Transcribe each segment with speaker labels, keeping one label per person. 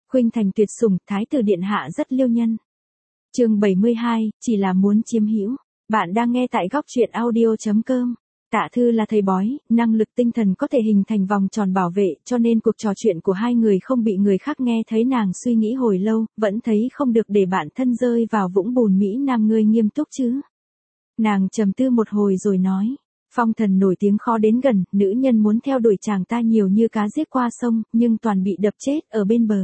Speaker 1: Khuynh Thành tuyệt sủng, thái tử điện hạ rất liêu nhân. Chương 72, chỉ là muốn chiếm hữu. Bạn đang nghe tại góc truyện audio.com. Tạ Thư là thầy bói, năng lực tinh thần có thể hình thành vòng tròn bảo vệ, cho nên cuộc trò chuyện của hai người không bị người khác nghe thấy. Nàng suy nghĩ hồi lâu, vẫn thấy không được để bản thân rơi vào vũng bùn Mỹ Nam. Ngươi nghiêm túc chứ? Nàng trầm tư một hồi rồi nói. Phong Thần nổi tiếng khó đến gần, nữ nhân muốn theo đuổi chàng ta nhiều như cá giết qua sông, nhưng toàn bị đập chết ở bên bờ.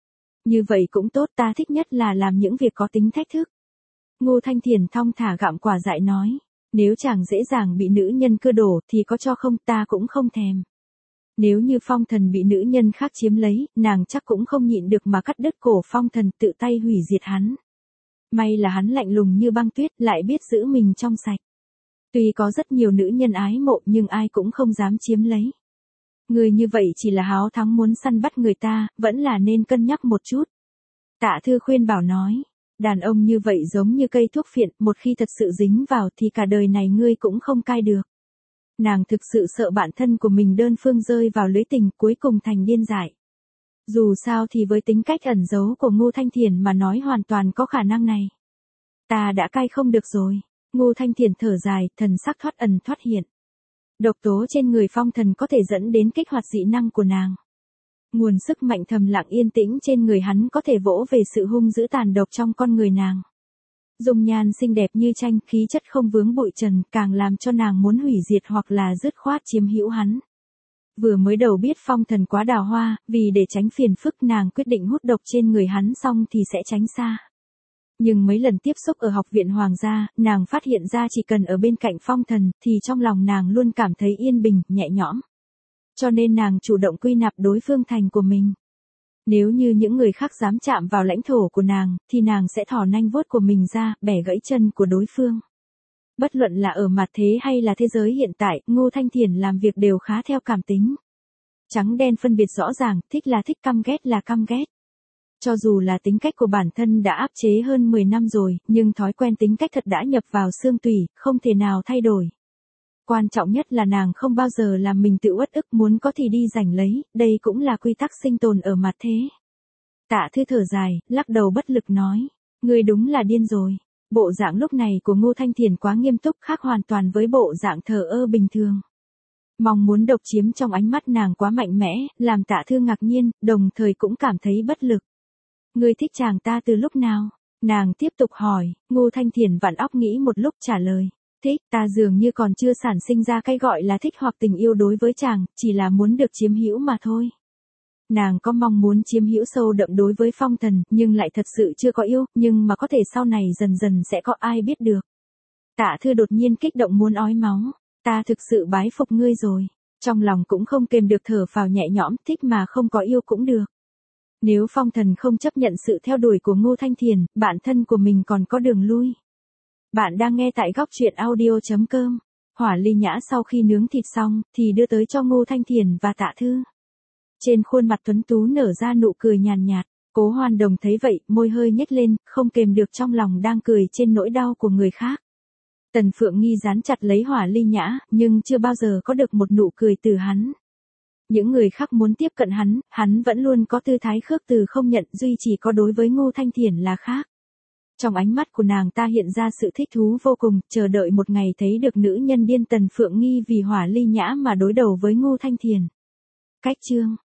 Speaker 1: Như vậy cũng tốt, ta thích nhất là làm những việc có tính thách thức. Ngô Thanh Thiền thong thả gặm quả dại nói. Nếu chàng dễ dàng bị nữ nhân cưa đổ thì có cho không, ta cũng không thèm. Nếu như Phong Thần bị nữ nhân khác chiếm lấy, nàng chắc cũng không nhịn được mà cắt đứt cổ Phong Thần, tự tay hủy diệt hắn. May là hắn lạnh lùng như băng tuyết, lại biết giữ mình trong sạch. Tuy có rất nhiều nữ nhân ái mộ nhưng ai cũng không dám chiếm lấy. Người như vậy chỉ là háo thắng muốn săn bắt người ta, vẫn là nên cân nhắc một chút. Tạ Thư khuyên bảo nói. Đàn ông như vậy giống như cây thuốc phiện, một khi thật sự dính vào thì cả đời này ngươi cũng không cai được. Nàng thực sự sợ bản thân của mình đơn phương rơi vào lưới tình, cuối cùng thành điên dại. Dù sao thì với tính cách ẩn giấu của Ngô Thanh Thiền mà nói hoàn toàn có khả năng này. Ta đã cai không được rồi. Ngô Thanh Thiền thở dài, thần sắc thoát ẩn thoát hiện. Độc tố trên người Phong Thần có thể dẫn đến kích hoạt dị năng của nàng. Nguồn sức mạnh thầm lặng yên tĩnh trên người hắn có thể vỗ về sự hung dữ tàn độc trong con người nàng. Dung nhan xinh đẹp như tranh, khí chất không vướng bụi trần, càng làm cho nàng muốn hủy diệt hoặc là dứt khoát chiếm hữu hắn. Vừa mới đầu biết Phong Thần quá đào hoa, vì để tránh phiền phức nàng quyết định hút độc trên người hắn xong thì sẽ tránh xa. Nhưng mấy lần tiếp xúc ở học viện Hoàng gia, nàng phát hiện ra chỉ cần ở bên cạnh Phong Thần thì trong lòng nàng luôn cảm thấy yên bình, nhẹ nhõm. Cho nên nàng chủ động quy nạp đối phương thành của mình. Nếu như những người khác dám chạm vào lãnh thổ của nàng, thì nàng sẽ thò nanh vuốt của mình ra, bẻ gãy chân của đối phương. Bất luận là ở mặt thế hay là thế giới hiện tại, Ngô Thanh Thiền làm việc đều khá theo cảm tính. Trắng đen phân biệt rõ ràng, thích là thích, căm ghét là căm ghét. Cho dù là tính cách của bản thân đã áp chế hơn 10 năm rồi, nhưng thói quen tính cách thật đã nhập vào xương tủy, không thể nào thay đổi. Quan trọng nhất là nàng không bao giờ làm mình tự uất ức, muốn có thì đi giành lấy, đây cũng là quy tắc sinh tồn ở mặt thế. Tạ Thư thở dài, lắc đầu bất lực nói, ngươi đúng là điên rồi. Bộ dạng lúc này của Ngô Thanh Thiền quá nghiêm túc, khác hoàn toàn với bộ dạng thờ ơ bình thường. Mong muốn độc chiếm trong ánh mắt nàng quá mạnh mẽ, làm Tạ Thư ngạc nhiên, đồng thời cũng cảm thấy bất lực. Ngươi thích chàng ta từ lúc nào? Nàng tiếp tục hỏi. Ngô Thanh Thiền vặn óc nghĩ một lúc trả lời. Thích, ta dường như còn chưa sản sinh ra cái gọi là thích hoặc tình yêu đối với chàng, chỉ là muốn được chiếm hữu mà thôi. Nàng có mong muốn chiếm hữu sâu đậm đối với Phong Thần, nhưng lại thật sự chưa có yêu, nhưng mà có thể sau này dần dần sẽ có ai biết được. Tạ Thư đột nhiên kích động muốn ói máu. Ta thực sự bái phục ngươi rồi. Trong lòng cũng không kềm được thở phào nhẹ nhõm, thích mà không có yêu cũng được. Nếu Phong Thần không chấp nhận sự theo đuổi của Ngô Thanh Thiền, bản thân của mình còn có đường lui. Bạn đang nghe tại góc truyện audio.com. Hỏa Ly Nhã sau khi nướng thịt xong, thì đưa tới cho Ngô Thanh Thiền và Tạ Thư. Trên khuôn mặt tuấn tú nở ra nụ cười nhàn nhạt. Cố Hoan Đồng thấy vậy, môi hơi nhếch lên, không kềm được trong lòng đang cười trên nỗi đau của người khác. Tần Phượng Nghi dán chặt lấy Hỏa Ly Nhã, nhưng chưa bao giờ có được một nụ cười từ hắn. Những người khác muốn tiếp cận hắn vẫn luôn có tư thái khước từ không nhận, duy chỉ có đối với Ngô Thanh Thiền là khác. Trong ánh mắt của nàng ta hiện ra sự thích thú vô cùng, chờ đợi một ngày thấy được nữ nhân điên Tần Phượng Nghi vì Hỏa Ly Nhã mà đối đầu với Ngô Thanh Thiền. Cách chương